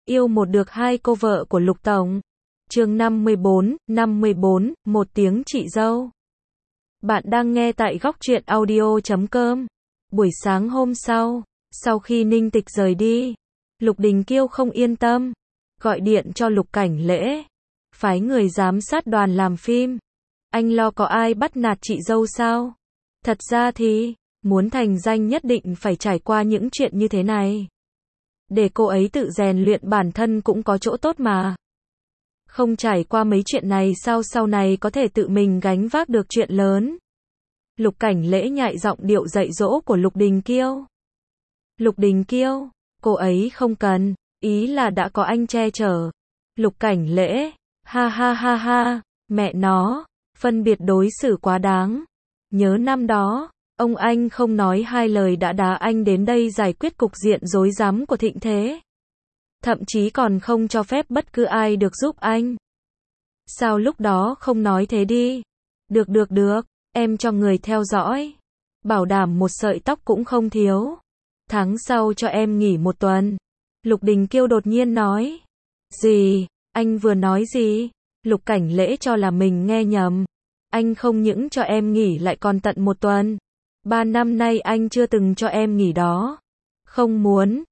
Yêu một được hai cô vợ của Lục Tổng. Chương 54, một tiếng chị dâu. Bạn đang nghe tại góc truyện audio.com. Buổi sáng hôm sau khi Ninh Tịch rời đi, Lục Đình Kiêu không yên tâm, gọi điện cho Lục Cảnh Lễ, phái người giám sát đoàn làm phim. Anh lo có ai bắt nạt chị dâu sao? Thật ra thì, muốn thành danh nhất định phải trải qua những chuyện như thế này. Để cô ấy tự rèn luyện bản thân cũng có chỗ tốt mà. Không trải qua mấy chuyện này sao sau này có thể tự mình gánh vác được chuyện lớn. Lục Cảnh Lễ nhại giọng điệu dạy dỗ của Lục Đình Kiêu. Lục Đình Kiêu, cô ấy không cần, ý là đã có anh che chở. Lục Cảnh Lễ, ha ha ha ha, mẹ nó, phân biệt đối xử quá đáng. Nhớ năm đó, ông anh không nói hai lời đã đá anh đến đây giải quyết cục diện rối rắm của Thịnh Thế. Thậm chí còn không cho phép bất cứ ai được giúp anh. Sao lúc đó không nói thế đi? Được, em cho người theo dõi. Bảo đảm một sợi tóc cũng không thiếu. Tháng sau cho em nghỉ một tuần. Lục Đình Kiêu đột nhiên nói. Gì? Anh vừa nói gì? Lục Cảnh Lễ cho là mình nghe nhầm. Anh không những cho em nghỉ lại còn tận một tuần. 3 năm nay anh chưa từng cho em nghỉ đó. Không muốn,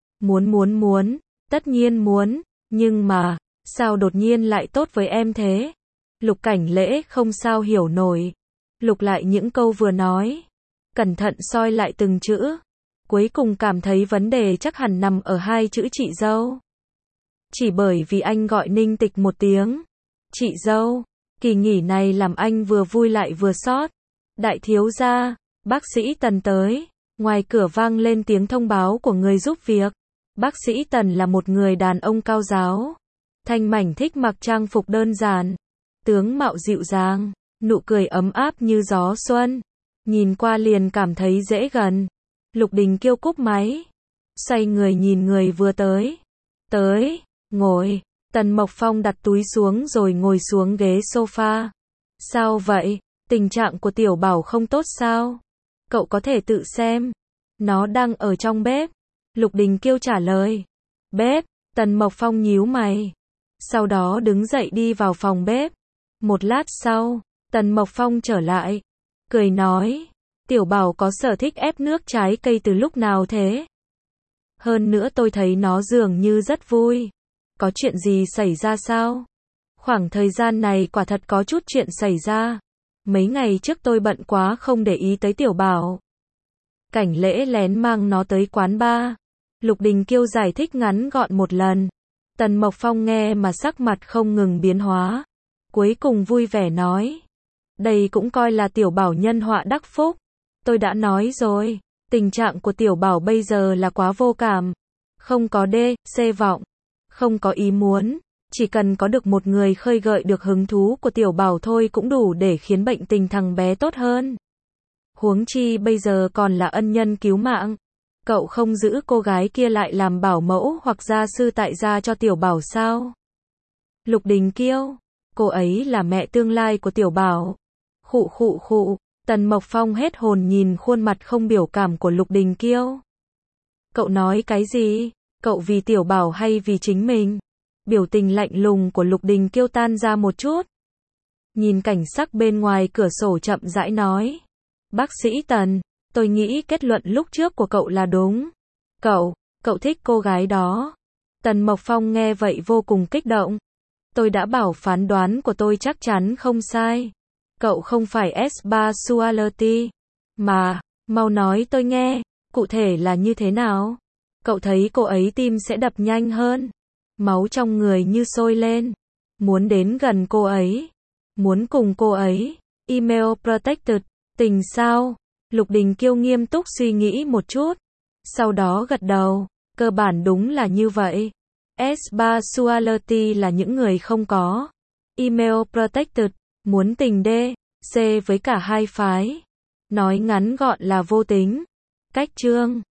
tất nhiên muốn, nhưng mà, sao đột nhiên lại tốt với em thế? Lục Cảnh Lễ không sao hiểu nổi. Lục lại những câu vừa nói. Cẩn thận soi lại từng chữ. Cuối cùng cảm thấy vấn đề chắc hẳn nằm ở hai chữ chị dâu. Chỉ bởi vì anh gọi Ninh Tịch một tiếng. Chị dâu, kỳ nghỉ này làm anh vừa vui lại vừa xót. Đại thiếu gia, bác sĩ Tần tới. Ngoài cửa vang lên tiếng thông báo của người giúp việc. Bác sĩ Tần là một người đàn ông cao giáo. Thanh mảnh thích mặc trang phục đơn giản. Tướng mạo dịu dàng, nụ cười ấm áp như gió xuân. Nhìn qua liền cảm thấy dễ gần. Lục Đình Kiêu cúp máy. Xoay người nhìn người vừa tới. Ngồi. Tần Mộc Phong đặt túi xuống rồi ngồi xuống ghế sofa. Sao vậy? Tình trạng của Tiểu Bảo không tốt sao? Cậu có thể tự xem. Nó đang ở trong bếp. Lục Đình Kiêu trả lời. Bếp? Tần Mộc Phong nhíu mày. Sau đó đứng dậy đi vào phòng bếp. Một lát sau, Tần Mộc Phong trở lại. Cười nói. Tiểu Bảo có sở thích ép nước trái cây từ lúc nào thế? Hơn nữa tôi thấy nó dường như rất vui. Có chuyện gì xảy ra sao? Khoảng thời gian này quả thật có chút chuyện xảy ra. Mấy ngày trước tôi bận quá không để ý tới Tiểu Bảo. Cảnh Lễ lén mang nó tới quán bar. Lục Đình Kiêu giải thích ngắn gọn một lần. Tần Mộc Phong nghe mà sắc mặt không ngừng biến hóa. Cuối cùng vui vẻ nói. Đây cũng coi là Tiểu Bảo nhân họa đắc phúc. Tôi đã nói rồi, tình trạng của Tiểu Bảo bây giờ là quá vô cảm. Không có C vọng. Không có ý muốn. Chỉ cần có được một người khơi gợi được hứng thú của Tiểu Bảo thôi cũng đủ để khiến bệnh tình thằng bé tốt hơn. Huống chi bây giờ còn là ân nhân cứu mạng. Cậu không giữ cô gái kia lại làm bảo mẫu hoặc gia sư tại gia cho Tiểu Bảo sao? Lục Đình Kiêu, cô ấy là mẹ tương lai của Tiểu Bảo. Khụ. Tần Mộc Phong hết hồn nhìn khuôn mặt không biểu cảm của Lục Đình Kiêu. Cậu nói cái gì? Cậu vì Tiểu Bảo hay vì chính mình? Biểu tình lạnh lùng của Lục Đình Kiêu tan ra một chút. Nhìn cảnh sắc bên ngoài cửa sổ chậm rãi nói. Bác sĩ Tần, tôi nghĩ kết luận lúc trước của cậu là đúng. Cậu thích cô gái đó. Tần Mộc Phong nghe vậy vô cùng kích động. Tôi đã bảo phán đoán của tôi chắc chắn không sai. Cậu không phải S-Basuality. Mà, mau nói tôi nghe, cụ thể là như thế nào? Cậu thấy cô ấy tim sẽ đập nhanh hơn. Máu trong người như sôi lên. Muốn đến gần cô ấy. Muốn cùng cô ấy. Email protected. Tình sao? Lục Đình Kiêu nghiêm túc suy nghĩ một chút. Sau đó gật đầu. Cơ bản đúng là như vậy. S-Basuality là những người không có. Email protected. Muốn tình C với cả hai phái. Nói ngắn gọn là vô tính. Cách chương